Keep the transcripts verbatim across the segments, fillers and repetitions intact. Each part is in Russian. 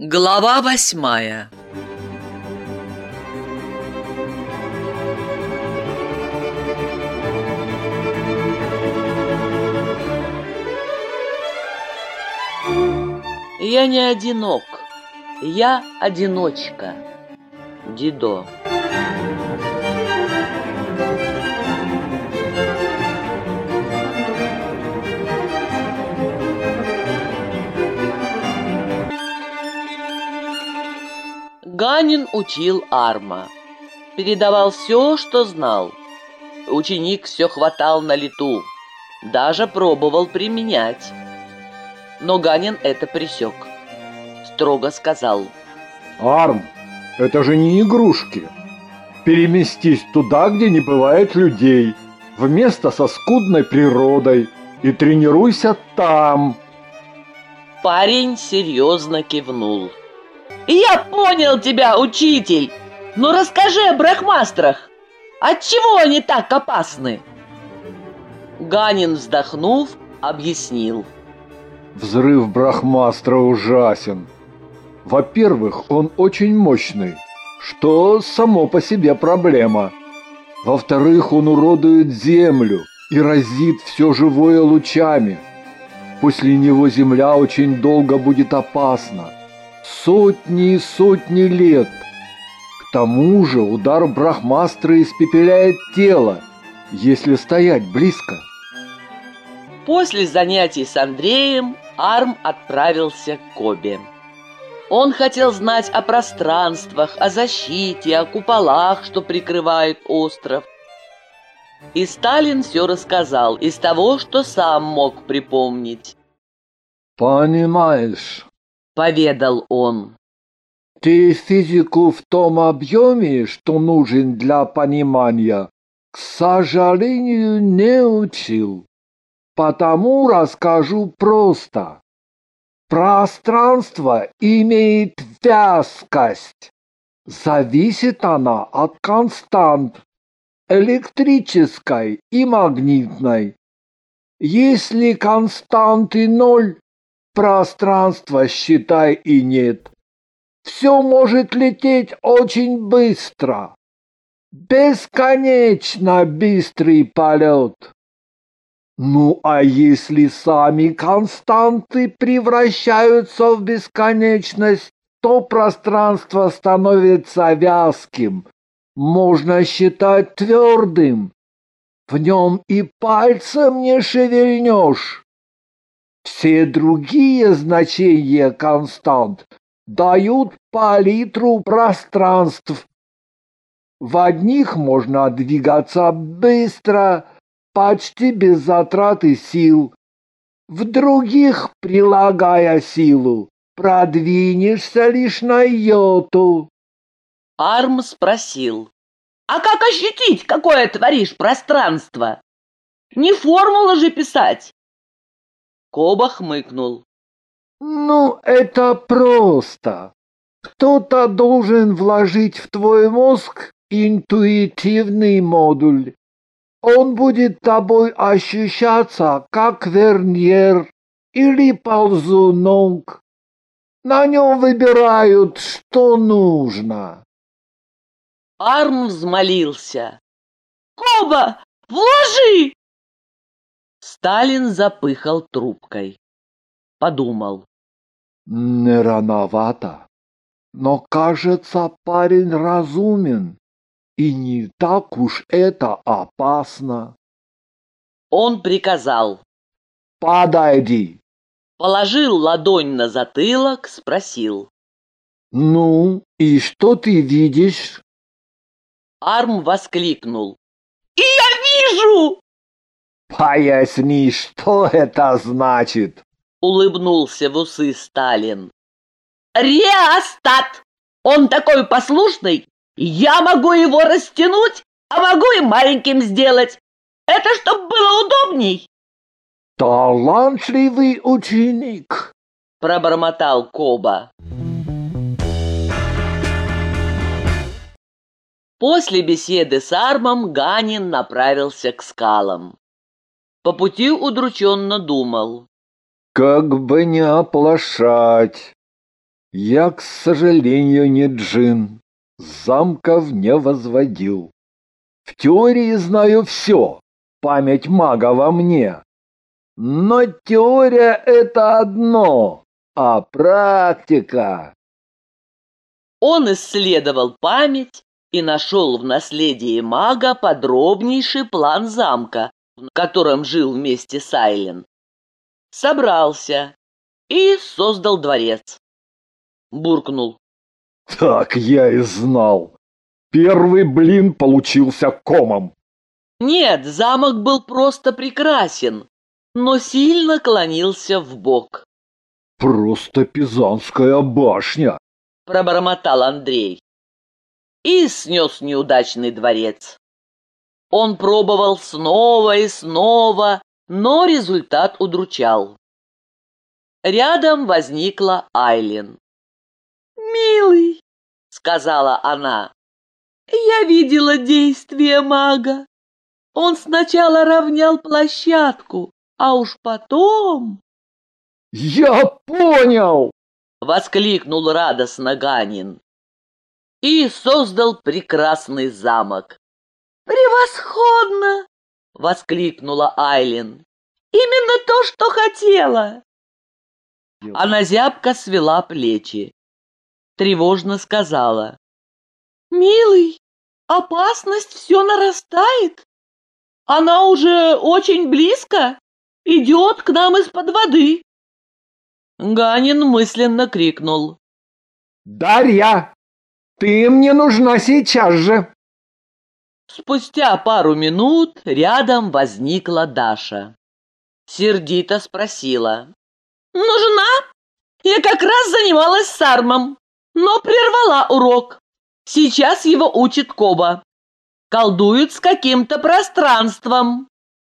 Глава восьмая. Я не одинок, я одиночка. Дидо. Ганин учил Арма, передавал все, что знал. Ученик все хватал на лету, даже пробовал применять. Но Ганин это пресек. Строго сказал: Арм, это же не игрушки. Переместись туда, где не бывает людей, в место со скудной природой, и тренируйся там. Парень серьезно кивнул. «Я понял тебя, учитель! Но расскажи о брахмастрах! Отчего они так опасны?» Ганин, вздохнув, объяснил. Взрыв брахмастра ужасен. Во-первых, он очень мощный, что само по себе проблема. Во-вторых, он уродует землю и разит все живое лучами. После него земля очень долго будет опасна. Сотни и сотни лет. К тому же удар брахмастра испепеляет тело, если стоять близко. После занятий с Андреем Арм отправился к Кобе. Он хотел знать о пространствах, о защите, о куполах, что прикрывают остров. И Сталин все рассказал из того, что сам мог припомнить. «Понимаешь», — поведал он, — «ты физику в том объеме, что нужен для понимания, к сожалению, не учил. Потому расскажу просто. Пространство имеет вязкость. Зависит она от констант, электрической и магнитной. Если константы ноль, пространства, считай, и нет. Все может лететь очень быстро. Бесконечно быстрый полет. Ну, а если сами константы превращаются в бесконечность, то пространство становится вязким, можно считать твердым. В нем и пальцем не шевельнешь. Все другие значения констант дают палитру пространств. В одних можно двигаться быстро, почти без затраты сил. В других, прилагая силу, продвинешься лишь на йоту. Арм спросил: «А как ощутить, какое творишь пространство? Не формулы же писать!» Коба хмыкнул. Ну, это просто. Кто-то должен вложить в твой мозг интуитивный модуль. Он будет тобой ощущаться, как верньер или ползунок. На нем выбирают, что нужно. Арм взмолился: «Коба, вложи!» Сталин запыхал трубкой. Подумал. Не рановато, но, кажется, парень разумен, и не так уж это опасно. Он приказал: «Подойди». Положил ладонь на затылок, спросил: «Ну, и что ты видишь?» Арм воскликнул: «И я вижу!» «Поясни, что это значит?» — улыбнулся в усы Сталин. «Реостат! Он такой послушный, я могу его растянуть, а могу и маленьким сделать. Это чтоб было удобней». «Талантливый ученик!» — пробормотал Коба. После беседы с Армом Ганин направился к скалам. По пути удрученно думал: «Как бы не оплошать. Я, к сожалению, не джин. Замков не возводил. В теории знаю все. Память мага во мне. Но теория — это одно, а практика... Он исследовал память и нашел в наследии мага подробнейший план замка, в котором жил вместе с Айлен. Собрался и создал дворец. Буркнул. Так я и знал. Первый блин получился комом. Нет, замок был просто прекрасен, но сильно клонился вбок. Просто Пизанская башня. Пробормотал Андрей. И снес неудачный дворец. Он пробовал снова и снова, но результат удручал. Рядом возникла Айлен. «Милый», — сказала она, — «я видела действие мага. Он сначала равнял площадку, а уж потом...» «Я понял!» — воскликнул радостно Ганин. И создал прекрасный замок. «Превосходно!» — воскликнула Айлен. «Именно то, что хотела!» Она зябко свела плечи. Тревожно сказала. «Милый, опасность все нарастает. Она уже очень близко, идет к нам из-под воды». Ганин мысленно крикнул. «Дарья, ты мне нужна сейчас же!» Спустя пару минут рядом возникла Даша. Сердито спросила. «Нужна? Я как раз занималась с Армом, но прервала урок. Сейчас его учит Коба. Колдует с каким-то пространством».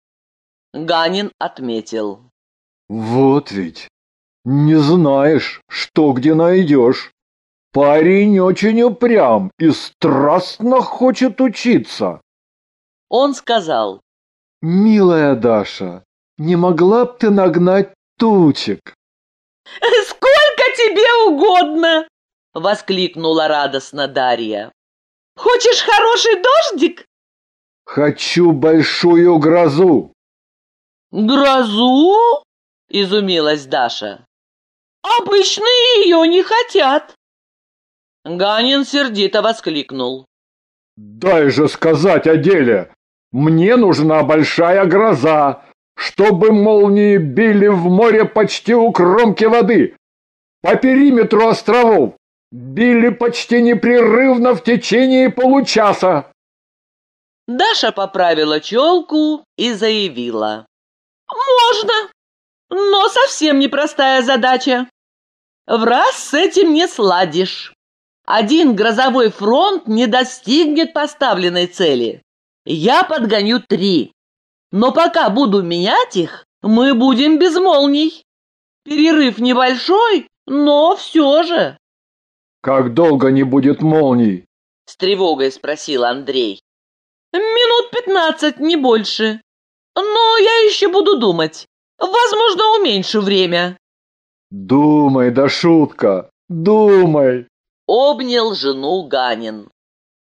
Ганин отметил. «Вот ведь! Не знаешь, что где найдешь. Парень очень упрям и страстно хочет учиться». Он сказал. «Милая Даша, не могла б ты нагнать тучек?» «Сколько тебе угодно!» — воскликнула радостно Дарья. «Хочешь хороший дождик?» «Хочу большую грозу». «Грозу?» — изумилась Даша. «Обычные ее не хотят». Ганин сердито воскликнул. «Дай же сказать о деле! Мне нужна большая гроза, чтобы молнии били в море почти у кромки воды, по периметру островов, били почти непрерывно в течение получаса». Даша поправила челку и заявила. «Можно, но совсем непростая задача. В раз с этим не сладишь. Один грозовой фронт не достигнет поставленной цели. Я подгоню три. Но пока буду менять их, мы будем без молний. Перерыв небольшой, но все же». «Как долго не будет молний?» — с тревогой спросил Андрей. «Минут пятнадцать, не больше. Но я еще буду думать. Возможно, уменьшу время». «Думай, да шутка, думай!» — обнял жену Ганин.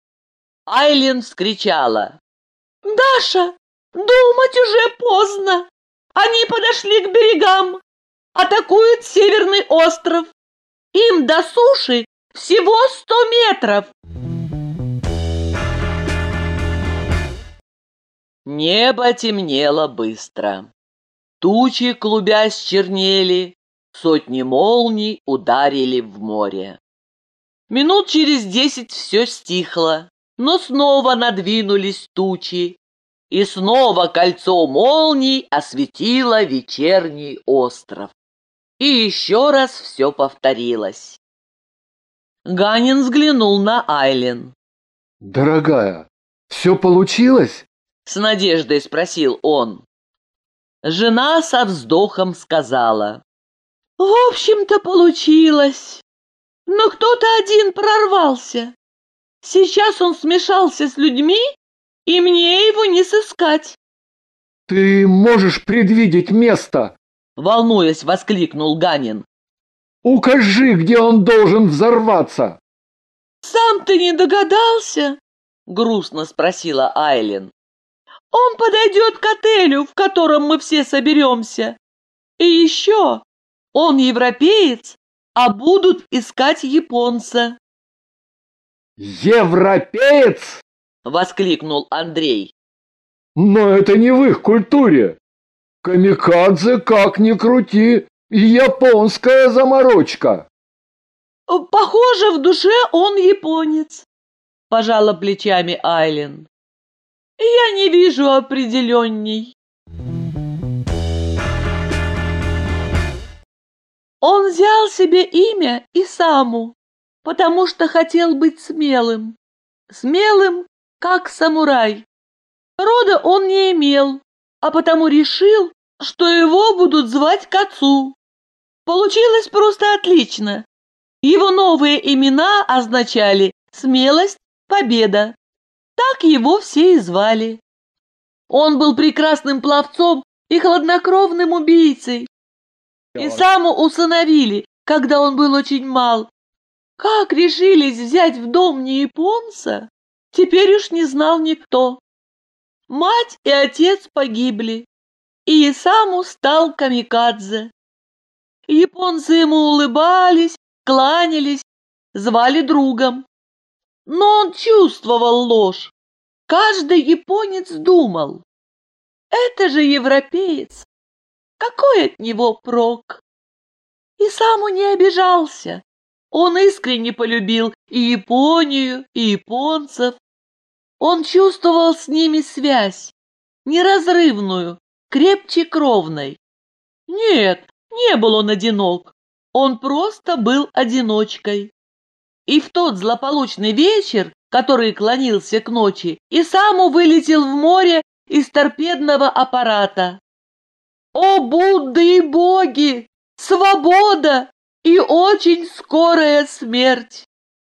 Айлен вскричала. «Даша, думать уже поздно. Они подошли к берегам, атакуют северный остров. Им до суши всего сто метров». Небо темнело быстро. Тучи, клубясь, чернели, сотни молний ударили в море. Минут через десять все стихло, но снова надвинулись тучи, и снова кольцо молний осветило вечерний остров. И еще раз все повторилось. Ганин взглянул на Айлен. «Дорогая, все получилось?» — с надеждой спросил он. Жена со вздохом сказала. «В общем-то, получилось. Но кто-то один прорвался. Сейчас он смешался с людьми, и мне его не сыскать». «Ты можешь предвидеть место?» — волнуясь, воскликнул Ганин. Укажи, где он должен взорваться. «Сам ты не догадался?» — грустно спросила Айлин. «Он подойдет к отелю, в котором мы все соберемся. И еще, он европеец, а будут искать японца». Европеец? — воскликнул Андрей. Но это не в их культуре. Камикадзе, как ни крути, японская заморочка. «Похоже, в душе он японец», — пожала плечами Айлин. «Я не вижу определенней». Он взял себе имя Исаму, потому что хотел быть смелым. Смелым, как самурай. Рода он не имел, а потому решил, что его будут звать к отцу. Получилось просто отлично. Его новые имена означали «смелость», «победа». Так его все и звали. Он был прекрасным пловцом и хладнокровным убийцей. Исаму усыновили, когда он был очень мал. Как решились взять в дом не японца, теперь уж не знал никто. Мать и отец погибли, и Исаму стал камикадзе. Японцы ему улыбались, кланялись, звали другом. Но он чувствовал ложь. Каждый японец думал: это же европеец, какой от него прок? Исаму не обижался. Он искренне полюбил и Японию, и японцев. Он чувствовал с ними связь, неразрывную, крепче кровной. Нет, не был он одинок, он просто был одиночкой. И в тот злополучный вечер, который клонился к ночи, Исаму вылетел в море из торпедного аппарата. О, Будды и боги! Свобода и очень скорая смерть!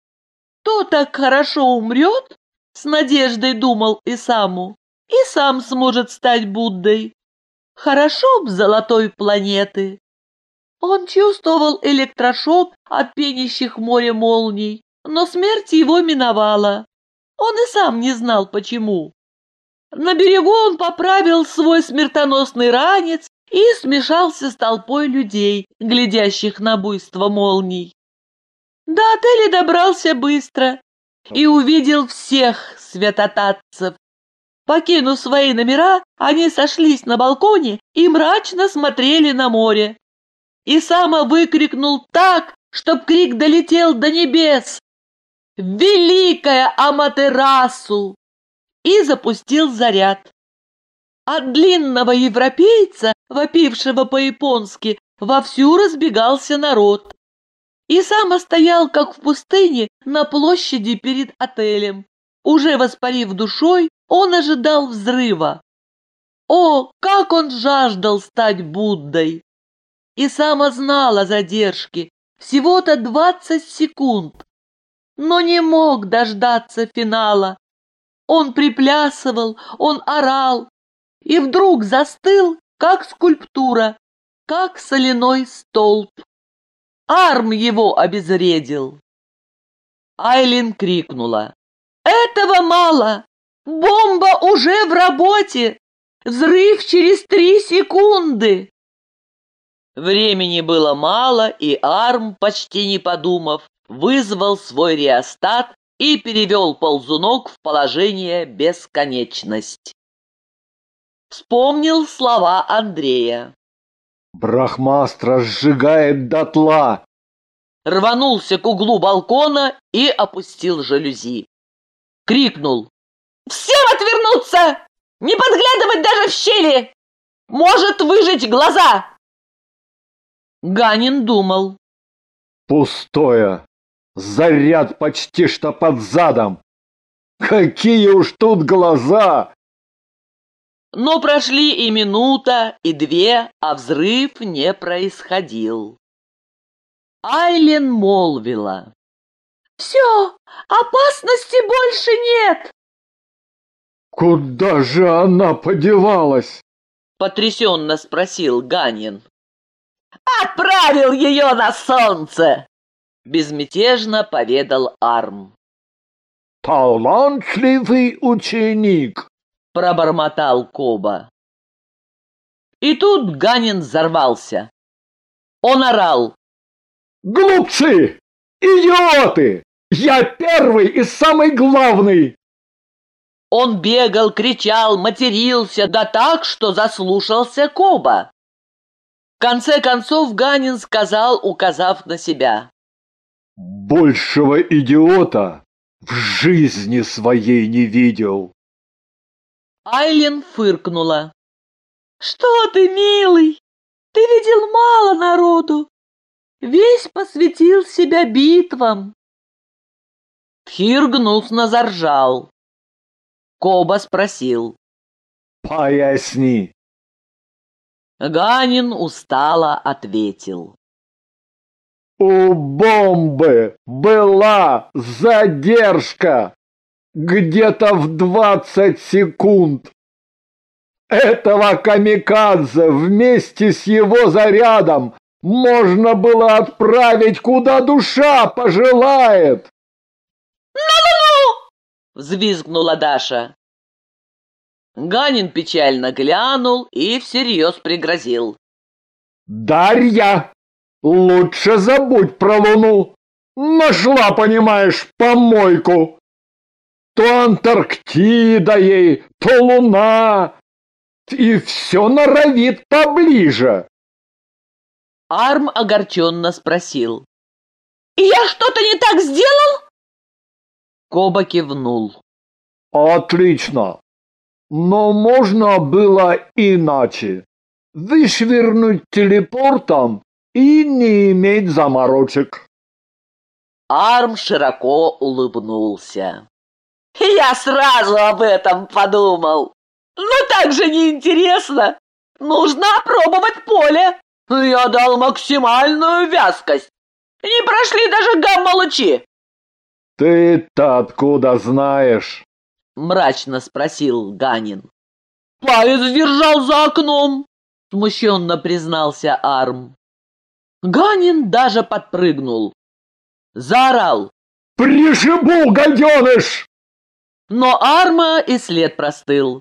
Кто так хорошо умрет, с надеждой думал Исаму, и сам сможет стать Буддой. Хорошо б золотой планеты. Он чувствовал электрошок от пенящих в море молний, но смерть его миновала. Он и сам не знал, почему. На берегу он поправил свой смертоносный ранец и смешался с толпой людей, глядящих на буйство молний. До отеля добрался быстро и увидел всех святотатцев. Покинув свои номера, они сошлись на балконе и мрачно смотрели на море. Исама выкрикнул так, чтоб крик долетел до небес: «Великая Аматерасу!» и запустил заряд. От длинного европейца, вопившего по-японски, вовсю разбегался народ. Исама стоял, как в пустыне, на площади перед отелем. Уже воспарив душой, он ожидал взрыва. О, как он жаждал стать Буддой! Исама знал о задержке, всего-то двадцать секунд, но не мог дождаться финала. Он приплясывал, он орал, и вдруг застыл, как скульптура, как соляной столб. Арм его обезвредил. Айлин крикнула: «Этого мало! Бомба уже в работе! Взрыв через три секунды!» Времени было мало, и Арм, почти не подумав, вызвал свой реостат и перевел ползунок в положение бесконечность. Вспомнил слова Андрея. Брахмастра сжигает дотла. Рванулся к углу балкона и опустил жалюзи. Крикнул: «Всем отвернуться! Не подглядывать даже в щели! Может выжечь глаза!» Ганин думал: Пустое. Заряд почти что под задом. Какие уж тут глаза! Но прошли и минута, и две, а взрыв не происходил. Айлин молвила: «Все, опасности больше нет!» Куда же она подевалась? Потрясенно спросил Ганин. Отправил ее на солнце!» Безмятежно поведал Арм. «Талантливый ученик!» Пробормотал Коба. И тут Ганин взорвался. Он орал: «Глупцы! Идиоты! Я первый и самый главный!» Он бегал, кричал, матерился, да так, что заслушался Коба. В конце концов Ганин сказал, указав на себя: «Большего идиота в жизни своей не видел!» Айлин фыркнула. «Что ты, милый? Ты видел мало народу. Весь посвятил себя битвам». Тхир гнусно заржал. Коба спросил: «Поясни». Ганин устало ответил: «У бомбы была задержка где-то в двадцать секунд. Этого камикадзе вместе с его зарядом можно было отправить куда душа пожелает». «Ну-ну-ну!» — взвизгнула Даша. Ганин печально глянул и всерьез пригрозил: «Дарья, лучше забудь про Луну. Нашла, понимаешь, помойку. То Антарктида ей, то Луна. И все норовит поближе». Арм огорченно спросил: «И я что-то не так сделал?» Коба кивнул. «Отлично. Но можно было иначе. Вышвырнуть телепортом и не иметь заморочек». Арм широко улыбнулся. «Я сразу об этом подумал. Но так же неинтересно. Нужно опробовать поле. Я дал максимальную вязкость. Не прошли даже гамма-лучи». «Ты-то откуда знаешь?» — мрачно спросил Ганин. «Палец держал за окном», — смущенно признался Арм. Ганин даже подпрыгнул. Заорал: «Пришибу, гаденыш!» Но Арма и след простыл.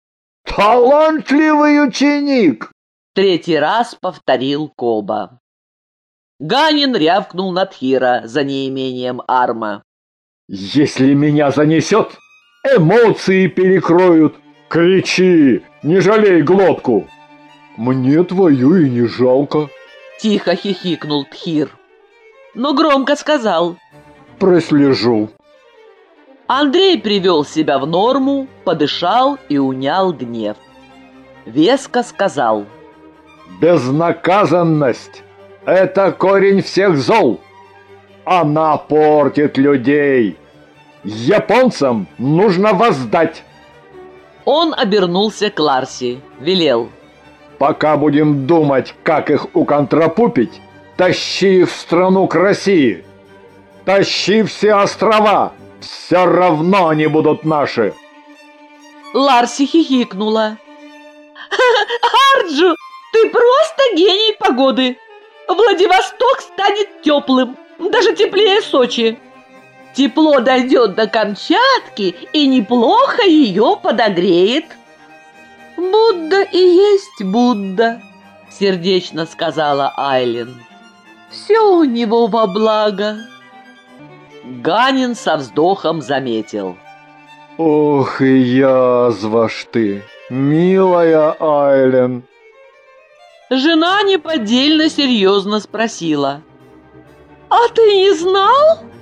«Талантливый ученик!» — третий раз повторил Коба. Ганин рявкнул на Тхира за неимением Арма. «Если меня занесет, эмоции перекроют. Кричи, не жалей глотку!» «Мне твою и не жалко!» — тихо хихикнул Тхир. Но громко сказал: «Прослежу». Андрей привел себя в норму, подышал и унял гнев. Веско сказал: «Безнаказанность — это корень всех зол. Она портит людей. Японцам нужно воздать». Он обернулся к Ларси, велел: «Пока будем думать, как их уконтрапупить, тащи их в страну к России. Тащи все острова, все равно они будут наши». Ларси хихикнула. «Арджу, ты просто гений погоды. Владивосток станет теплым, даже теплее Сочи. Тепло дойдет до Камчатки и неплохо ее подогреет». «Будда и есть Будда», — сердечно сказала Айлин. «Все у него во благо». Ганин со вздохом заметил: «Ох и язва ж ты, милая Айлин». Жена неподдельно серьезно спросила: «А ты не знал?»